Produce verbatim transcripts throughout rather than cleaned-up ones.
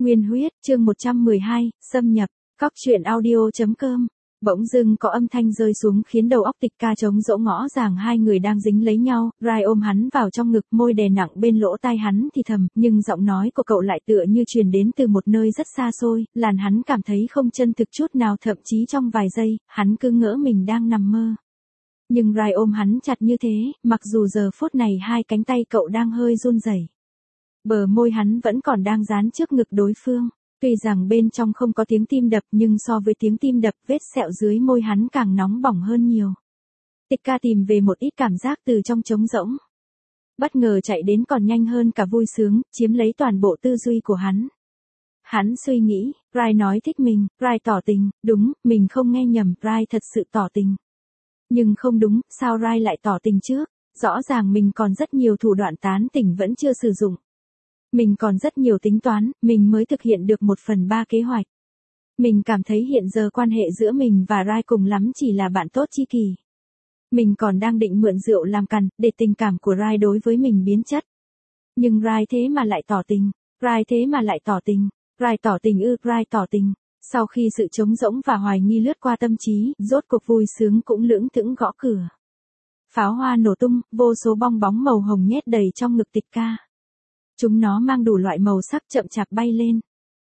Nguyên huyết, chương một trăm mười hai, xâm nhập, cóc truyện audio chấm com. Bỗng dưng có âm thanh rơi xuống khiến đầu óc Tịch Ca trống rỗng, ngõ ràng hai người đang dính lấy nhau. Rai ôm hắn vào trong ngực, môi đè nặng bên lỗ tai hắn thì thầm, nhưng giọng nói của cậu lại tựa như truyền đến từ một nơi rất xa xôi, làm hắn cảm thấy không chân thực chút nào. Thậm chí trong vài giây, hắn cứ ngỡ mình đang nằm mơ. Nhưng Rai ôm hắn chặt như thế, mặc dù giờ phút này hai cánh tay cậu đang hơi run rẩy. Bờ môi hắn vẫn còn đang dán trước ngực đối phương. Tuy rằng bên trong không có tiếng tim đập, nhưng so với tiếng tim đập, vết sẹo dưới môi hắn càng nóng bỏng hơn nhiều. Tịch Ca tìm về một ít cảm giác từ trong trống rỗng. Bất ngờ chạy đến còn nhanh hơn cả vui sướng, chiếm lấy toàn bộ tư duy của hắn. Hắn suy nghĩ, Rai nói thích mình, Rai tỏ tình, đúng, mình không nghe nhầm, Rai thật sự tỏ tình. Nhưng không đúng, sao Rai lại tỏ tình trước? Rõ ràng mình còn rất nhiều thủ đoạn tán tỉnh vẫn chưa sử dụng. Mình còn rất nhiều tính toán, mình mới thực hiện được một phần ba kế hoạch. Mình cảm thấy hiện giờ quan hệ giữa mình và Rai cùng lắm chỉ là bạn tốt chi kỷ. Mình còn đang định mượn rượu làm cằn, để tình cảm của Rai đối với mình biến chất. Nhưng Rai thế mà lại tỏ tình, Rai thế mà lại tỏ tình, Rai tỏ tình ư, Rai tỏ tình. Sau khi sự trống rỗng và hoài nghi lướt qua tâm trí, rốt cuộc vui sướng cũng lưỡng thững gõ cửa. Pháo hoa nổ tung, vô số bong bóng màu hồng nhét đầy trong ngực Tịch Ca. Chúng nó mang đủ loại màu sắc chậm chạp bay lên.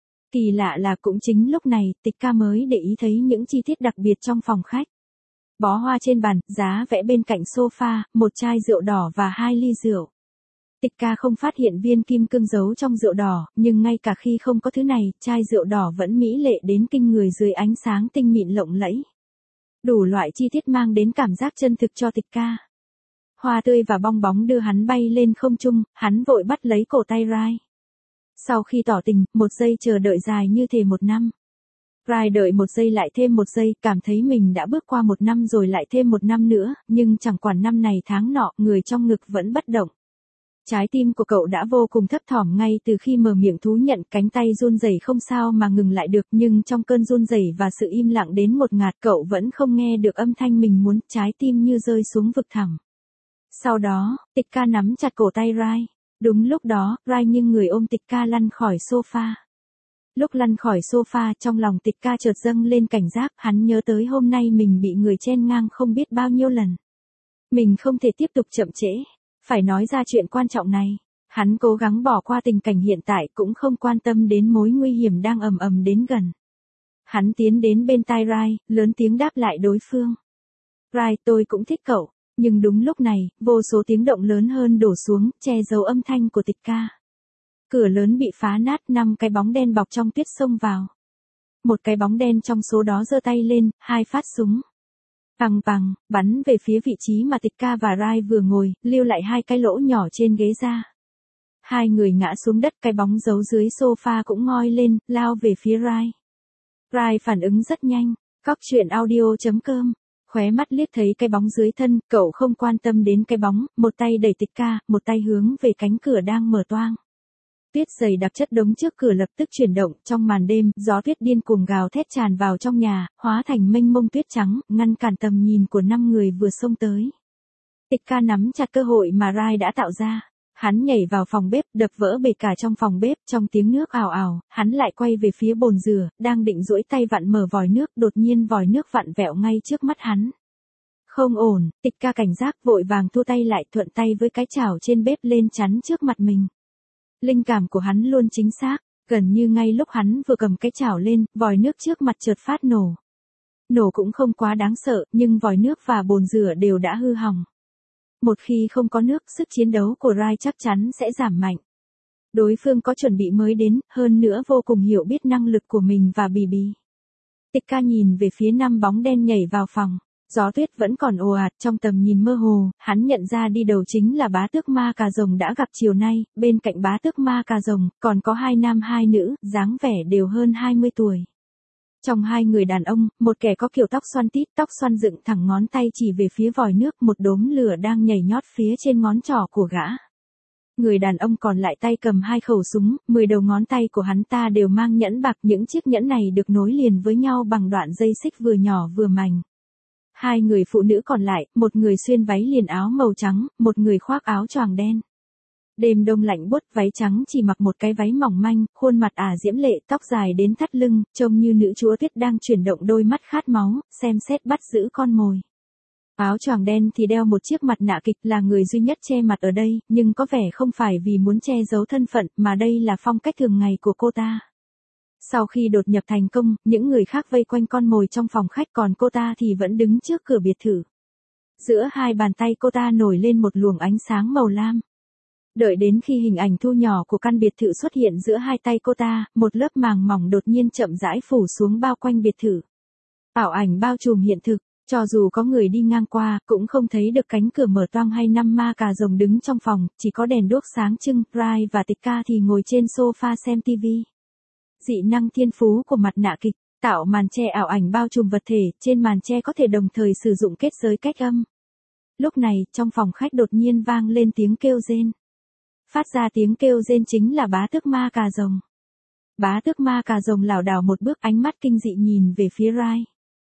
Kỳ lạ là cũng chính lúc này, Tịch Ca mới để ý thấy những chi tiết đặc biệt trong phòng khách. Bó hoa trên bàn, giá vẽ bên cạnh sofa, một chai rượu đỏ và hai ly rượu. Tịch Ca không phát hiện viên kim cương giấu trong rượu đỏ, nhưng ngay cả khi không có thứ này, chai rượu đỏ vẫn mỹ lệ đến kinh người dưới ánh sáng tinh mịn lộng lẫy. Đủ loại chi tiết mang đến cảm giác chân thực cho Tịch Ca. Hoa tươi và bong bóng đưa hắn bay lên không trung, hắn vội bắt lấy cổ tay Rai. Sau khi tỏ tình, một giây chờ đợi dài như thể một năm. Rai đợi một giây lại thêm một giây, cảm thấy mình đã bước qua một năm rồi lại thêm một năm nữa, nhưng chẳng quản năm này tháng nọ, người trong ngực vẫn bất động. Trái tim của cậu đã vô cùng thấp thỏm ngay từ khi mở miệng thú nhận, cánh tay run rẩy không sao mà ngừng lại được, nhưng trong cơn run rẩy và sự im lặng đến ngột ngạt, cậu vẫn không nghe được âm thanh mình muốn, trái tim như rơi xuống vực thẳm. Sau đó, Tịch Ca nắm chặt cổ tay Rai. Đúng lúc đó, Rai nghiêng người ôm Tịch Ca lăn khỏi sofa. Lúc lăn khỏi sofa, trong lòng Tịch Ca chợt dâng lên cảnh giác, hắn nhớ tới hôm nay mình bị người chen ngang không biết bao nhiêu lần. Mình không thể tiếp tục chậm trễ, phải nói ra chuyện quan trọng này. Hắn cố gắng bỏ qua tình cảnh hiện tại, cũng không quan tâm đến mối nguy hiểm đang ầm ầm đến gần. Hắn tiến đến bên tai Rai, lớn tiếng đáp lại đối phương. Rai, tôi cũng thích cậu. Nhưng đúng lúc này, vô số tiếng động lớn hơn đổ xuống, che giấu âm thanh của Tịch Ca. Cửa lớn bị phá nát, năm cái bóng đen bọc trong tuyết xông vào. Một cái bóng đen trong số đó giơ tay lên, hai phát súng. Pằng pằng, bắn về phía vị trí mà Tịch Ca và Rai vừa ngồi, lưu lại hai cái lỗ nhỏ trên ghế da. Hai người ngã xuống đất, cái bóng giấu dưới sofa cũng ngoi lên, lao về phía Rai. Rai phản ứng rất nhanh, cóc truyện audio chấm com. Khóe mắt liếc thấy cái bóng dưới thân, cậu không quan tâm đến cái bóng, một tay đẩy Tịch Ca, một tay hướng về cánh cửa đang mở toang. Tuyết dày đặc chất đống trước cửa lập tức chuyển động, trong màn đêm, gió tuyết điên cuồng gào thét tràn vào trong nhà, hóa thành mênh mông tuyết trắng, ngăn cản tầm nhìn của năm người vừa xông tới. Tịch Ca nắm chặt cơ hội mà Rai đã tạo ra. Hắn nhảy vào phòng bếp, đập vỡ bể cả trong phòng bếp, trong tiếng nước ào ào, hắn lại quay về phía bồn rửa, đang định duỗi tay vặn mở vòi nước, đột nhiên vòi nước vặn vẹo ngay trước mắt hắn. Không ổn, Tịch Ca cảnh giác vội vàng thu tay lại, thuận tay với cái chảo trên bếp lên chắn trước mặt mình. Linh cảm của hắn luôn chính xác, gần như ngay lúc hắn vừa cầm cái chảo lên, vòi nước trước mặt chợt phát nổ. Nổ cũng không quá đáng sợ, nhưng vòi nước và bồn rửa đều đã hư hỏng. Một khi không có nước, sức chiến đấu của Rai chắc chắn sẽ giảm mạnh. Đối phương có chuẩn bị mới đến, hơn nữa vô cùng hiểu biết năng lực của mình và Bì Bì. Tịch Ca nhìn về phía năm bóng đen nhảy vào phòng. Gió tuyết vẫn còn ồ ạt, trong tầm nhìn mơ hồ, hắn nhận ra đi đầu chính là bá tước ma cà rồng đã gặp chiều nay, bên cạnh bá tước ma cà rồng, còn có hai nam hai nữ, dáng vẻ đều hơn hai mươi tuổi. Trong hai người đàn ông, một kẻ có kiểu tóc xoăn tít, tóc xoăn dựng thẳng ngón tay chỉ về phía vòi nước, một đốm lửa đang nhảy nhót phía trên ngón trỏ của gã. Người đàn ông còn lại tay cầm hai khẩu súng, mười đầu ngón tay của hắn ta đều mang nhẫn bạc, những chiếc nhẫn này được nối liền với nhau bằng đoạn dây xích vừa nhỏ vừa mảnh. Hai người phụ nữ còn lại, một người xuyên váy liền áo màu trắng, một người khoác áo choàng đen. Đêm đông lạnh buốt, váy trắng chỉ mặc một cái váy mỏng manh, khuôn mặt ả diễm lệ, tóc dài đến thắt lưng, trông như nữ chúa tuyết đang chuyển động đôi mắt khát máu, xem xét bắt giữ con mồi. Áo choàng đen thì đeo một chiếc mặt nạ kịch, là người duy nhất che mặt ở đây, nhưng có vẻ không phải vì muốn che giấu thân phận, mà đây là phong cách thường ngày của cô ta. Sau khi đột nhập thành công, những người khác vây quanh con mồi trong phòng khách, còn cô ta thì vẫn đứng trước cửa biệt thự. Giữa hai bàn tay cô ta nổi lên một luồng ánh sáng màu lam. Đợi đến khi hình ảnh thu nhỏ của căn biệt thự xuất hiện giữa hai tay cô ta, một lớp màng mỏng đột nhiên chậm rãi phủ xuống bao quanh biệt thự. Ảo ảnh bao trùm hiện thực, cho dù có người đi ngang qua, cũng không thấy được cánh cửa mở toang hay năm ma cà rồng đứng trong phòng, chỉ có đèn đuốc sáng trưng. Rai và Tịch Ca thì ngồi trên sofa xem tivi. Dị năng thiên phú của mặt nạ kịch, tạo màn che ảo ảnh bao trùm vật thể, trên màn che có thể đồng thời sử dụng kết giới cách âm. Lúc này, trong phòng khách đột nhiên vang lên tiếng kêu rên. Phát ra tiếng kêu rên chính là bá tước ma cà rồng. Bá tước ma cà rồng lảo đảo một bước, ánh mắt kinh dị nhìn về phía Rai.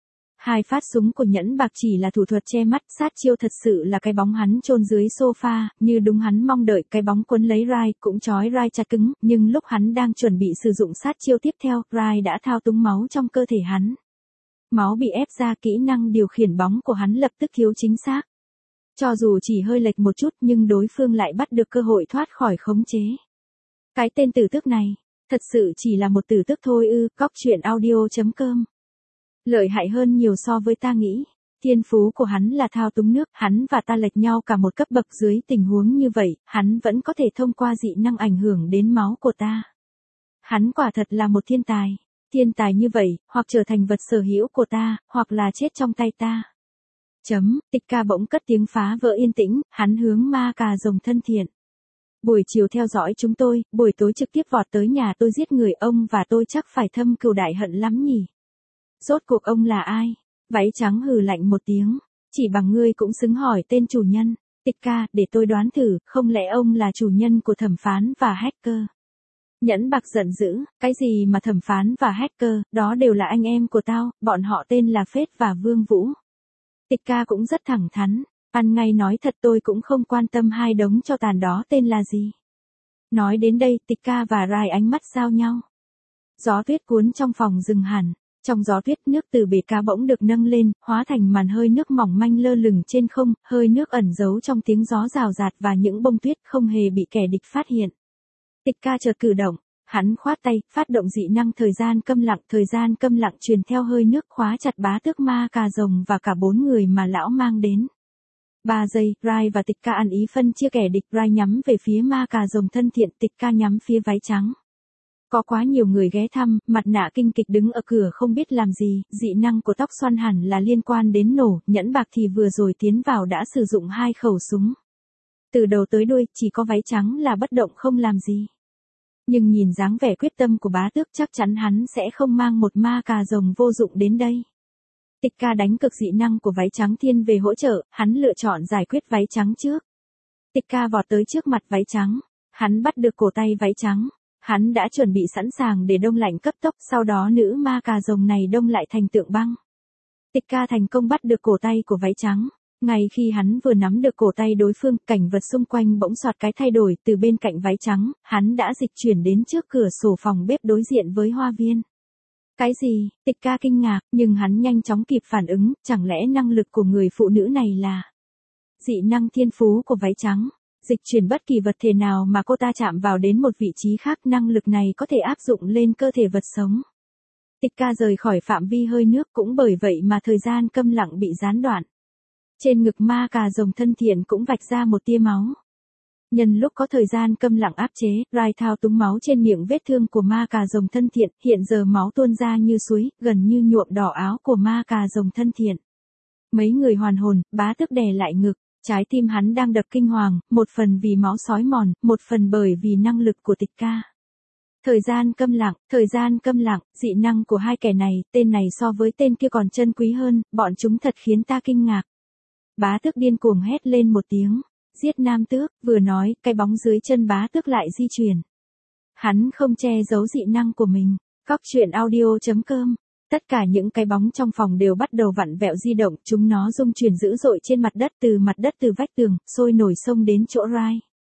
Hai phát súng của nhẫn bạc chỉ là thủ thuật che mắt, sát chiêu thật sự là cái bóng hắn chôn dưới sofa, như đúng hắn mong đợi, cái bóng quấn lấy Rai, cũng trói Rai chặt cứng, nhưng lúc hắn đang chuẩn bị sử dụng sát chiêu tiếp theo, Rai đã thao túng máu trong cơ thể hắn. Máu bị ép ra, kỹ năng điều khiển bóng của hắn lập tức thiếu chính xác. Cho dù chỉ hơi lệch một chút nhưng đối phương lại bắt được cơ hội thoát khỏi khống chế. Cái tên tử tước này, thật sự chỉ là một tử tước thôi ư? Cóc truyện audio chấm com. Lợi hại hơn nhiều so với ta nghĩ. Thiên phú của hắn là thao túng nước, hắn và ta lệch nhau cả một cấp bậc, dưới tình huống như vậy, hắn vẫn có thể thông qua dị năng ảnh hưởng đến máu của ta. Hắn quả thật là một thiên tài. Thiên tài như vậy, hoặc trở thành vật sở hữu của ta, hoặc là chết trong tay ta. Chấm, Tịch Ca bỗng cất tiếng phá vỡ yên tĩnh, hắn hướng ma cà rồng thân thiện. Buổi chiều theo dõi chúng tôi, buổi tối trực tiếp vọt tới nhà tôi giết người, ông và tôi chắc phải thâm cừu đại hận lắm nhỉ. Rốt cuộc ông là ai? Váy trắng hừ lạnh một tiếng. Chỉ bằng ngươi cũng xứng hỏi tên chủ nhân. Tịch Ca, để tôi đoán thử, không lẽ ông là chủ nhân của thẩm phán và hacker? Nhẫn bạc giận dữ, cái gì mà thẩm phán và hacker, đó đều là anh em của tao, bọn họ tên là Phết và Vương Vũ. Tịch Ca cũng rất thẳng thắn, ăn ngay nói thật, tôi cũng không quan tâm hai đống cho tàn đó tên là gì. Nói đến đây, Tịch Ca và Rai ánh mắt giao nhau. Gió tuyết cuốn trong phòng dừng hẳn. Trong gió tuyết, nước từ bể cá bỗng được nâng lên, hóa thành màn hơi nước mỏng manh lơ lửng trên không, hơi nước ẩn giấu trong tiếng gió rào rạt và những bông tuyết không hề bị kẻ địch phát hiện. Tịch Ca chợt cử động, hắn khoát tay, phát động dị năng thời gian câm lặng, thời gian câm lặng truyền theo hơi nước khóa chặt bá tước ma cà rồng và cả bốn người mà lão mang đến. Ba giây, Rai và Tịch Ca ăn ý phân chia kẻ địch, Rai nhắm về phía ma cà rồng thân thiện, Tịch Ca nhắm phía váy trắng. Có quá nhiều người ghé thăm, mặt nạ kinh kịch đứng ở cửa không biết làm gì, dị năng của tóc xoăn hẳn là liên quan đến nổ, nhẫn bạc thì vừa rồi tiến vào đã sử dụng hai khẩu súng. Từ đầu tới đuôi, chỉ có váy trắng là bất động không làm gì. Nhưng nhìn dáng vẻ quyết tâm của bá tước, chắc chắn hắn sẽ không mang một ma cà rồng vô dụng đến đây. Tịch Ca đánh cực dị năng của váy trắng thiên về hỗ trợ, hắn lựa chọn giải quyết váy trắng trước. Tịch Ca vọt tới trước mặt váy trắng, hắn bắt được cổ tay váy trắng. Hắn đã chuẩn bị sẵn sàng để đông lạnh cấp tốc, sau đó nữ ma cà rồng này đông lại thành tượng băng. Tịch Ca thành công bắt được cổ tay của váy trắng. Ngay khi hắn vừa nắm được cổ tay đối phương, cảnh vật xung quanh bỗng soạt cái thay đổi, từ bên cạnh váy trắng, hắn đã dịch chuyển đến trước cửa sổ phòng bếp đối diện với hoa viên. Cái gì? Tịch Ca kinh ngạc, nhưng hắn nhanh chóng kịp phản ứng, chẳng lẽ năng lực của người phụ nữ này là dị năng thiên phú của váy trắng? Dịch chuyển bất kỳ vật thể nào mà cô ta chạm vào đến một vị trí khác, năng lực này có thể áp dụng lên cơ thể vật sống. Tịch Ca rời khỏi phạm vi hơi nước, cũng bởi vậy mà thời gian câm lặng bị gián đoạn. Trên ngực ma cà rồng thân thiện cũng vạch ra một tia máu. Nhân lúc có thời gian câm lặng áp chế, Rai thao túng máu trên miệng vết thương của ma cà rồng thân thiện, hiện giờ máu tuôn ra như suối, gần như nhuộm đỏ áo của ma cà rồng thân thiện. Mấy người hoàn hồn, bá tước đè lại ngực. Trái tim hắn đang đập kinh hoàng, một phần vì máu xói mòn, một phần bởi vì năng lực của Tịch Ca. Thời gian câm lặng, thời gian câm lặng, dị năng của hai kẻ này, tên này so với tên kia còn chân quý hơn, bọn chúng thật khiến ta kinh ngạc. Bá tước điên cuồng hét lên một tiếng, giết nam tước, vừa nói, cái bóng dưới chân bá tước lại di chuyển. Hắn không che giấu dị năng của mình. Cóc truyện audio chấm com. Tất cả những cái bóng trong phòng đều bắt đầu vặn vẹo di động, chúng nó rung chuyển dữ dội trên mặt đất, từ mặt đất từ vách tường, sôi nổi xông đến chỗ Rai.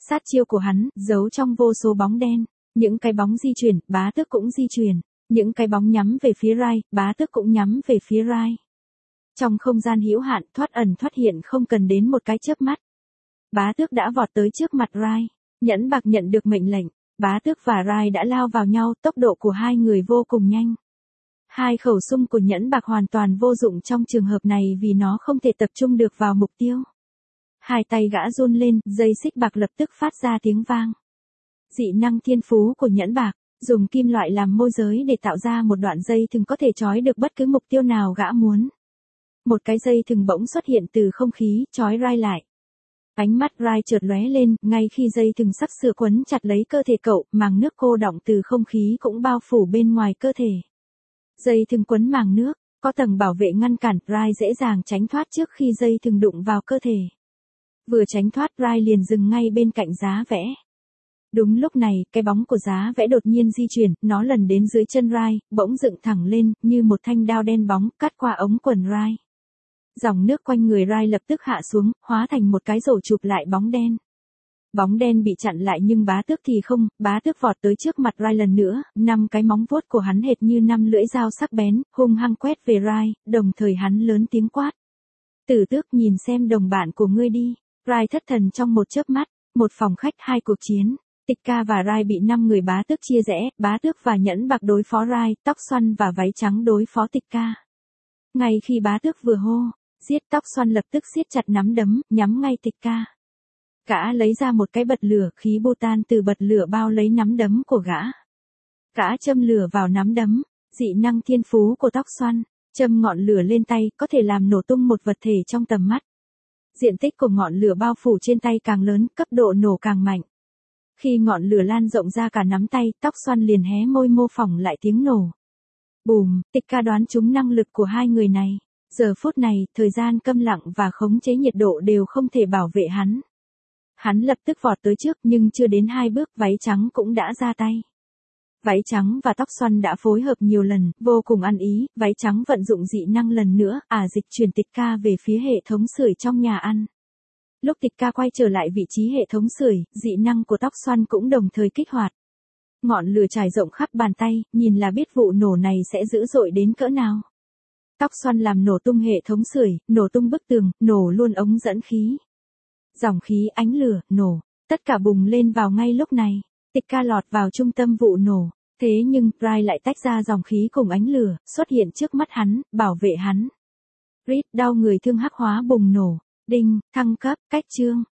Sát chiêu của hắn, giấu trong vô số bóng đen. Những cái bóng di chuyển, bá tước cũng di chuyển. Những cái bóng nhắm về phía Rai, bá tước cũng nhắm về phía Rai. Trong không gian hữu hạn, thoát ẩn thoát hiện không cần đến một cái chớp mắt. Bá tước đã vọt tới trước mặt Rai. Nhẫn bạc nhận được mệnh lệnh. Bá tước và Rai đã lao vào nhau, tốc độ của hai người vô cùng nhanh. Hai khẩu súng của nhẫn bạc hoàn toàn vô dụng trong trường hợp này vì nó không thể tập trung được vào mục tiêu. Hai tay gã run lên, dây xích bạc lập tức phát ra tiếng vang. Dị năng thiên phú của nhẫn bạc, dùng kim loại làm môi giới để tạo ra một đoạn dây thừng có thể trói được bất cứ mục tiêu nào gã muốn. Một cái dây thừng bỗng xuất hiện từ không khí, trói Rai lại. Ánh mắt Rai chợt lóe lên, ngay khi dây thừng sắp sửa quấn chặt lấy cơ thể cậu, màng nước cô đọng từ không khí cũng bao phủ bên ngoài cơ thể. Dây thừng quấn màng nước, có tầng bảo vệ ngăn cản, Rai dễ dàng tránh thoát trước khi dây thừng đụng vào cơ thể. Vừa tránh thoát, Rai liền dừng ngay bên cạnh giá vẽ. Đúng lúc này, cái bóng của giá vẽ đột nhiên di chuyển, nó lần đến dưới chân Rai, bỗng dựng thẳng lên, như một thanh đao đen bóng, cắt qua ống quần Rai. Dòng nước quanh người Rai lập tức hạ xuống, hóa thành một cái rổ chụp lại bóng đen. Bóng đen bị chặn lại nhưng bá tước thì không, bá tước vọt tới trước mặt Rai lần nữa, năm cái móng vuốt của hắn hệt như năm lưỡi dao sắc bén, hung hăng quét về Rai, đồng thời hắn lớn tiếng quát. Tử tước nhìn xem đồng bạn của ngươi đi. Rai thất thần trong một chớp mắt, một phòng khách hai cuộc chiến. Tịch ca và Rai bị năm người bá tước chia rẽ, bá tước và nhẫn bạc đối phó Rai, tóc xoăn và váy trắng đối phó tịch ca. Ngay khi bá tước vừa hô, giết tóc xoăn lập tức siết chặt nắm đấm, nhắm ngay tịch ca. Gã lấy ra một cái bật lửa, khí bô tan từ bật lửa bao lấy nắm đấm của gã. Gã châm lửa vào nắm đấm, dị năng thiên phú của tóc xoăn, châm ngọn lửa lên tay, có thể làm nổ tung một vật thể trong tầm mắt. Diện tích của ngọn lửa bao phủ trên tay càng lớn, cấp độ nổ càng mạnh. Khi ngọn lửa lan rộng ra cả nắm tay, tóc xoăn liền hé môi mô phỏng lại tiếng nổ. Bùm, tịch ca đoán trúng năng lực của hai người này. Giờ phút này, thời gian câm lặng và khống chế nhiệt độ đều không thể bảo vệ hắn. Hắn lập tức vọt tới trước nhưng chưa đến hai bước, váy trắng cũng đã ra tay. Váy trắng và tóc xoăn đã phối hợp nhiều lần, vô cùng ăn ý, váy trắng vận dụng dị năng lần nữa, ả dịch chuyển tịch ca về phía hệ thống sưởi trong nhà ăn. Lúc tịch ca quay trở lại vị trí hệ thống sưởi, dị năng của tóc xoăn cũng đồng thời kích hoạt. Ngọn lửa trải rộng khắp bàn tay, nhìn là biết vụ nổ này sẽ dữ dội đến cỡ nào. Tóc xoăn làm nổ tung hệ thống sưởi, nổ tung bức tường, nổ luôn ống dẫn khí. Dòng khí, ánh lửa, nổ, tất cả bùng lên vào ngay lúc này. Tịch ca lọt vào trung tâm vụ nổ. Thế nhưng, Rai lại tách ra dòng khí cùng ánh lửa, xuất hiện trước mắt hắn, bảo vệ hắn. Rít đau người thương hắc hóa bùng nổ. Đinh, thăng cấp, cách chương.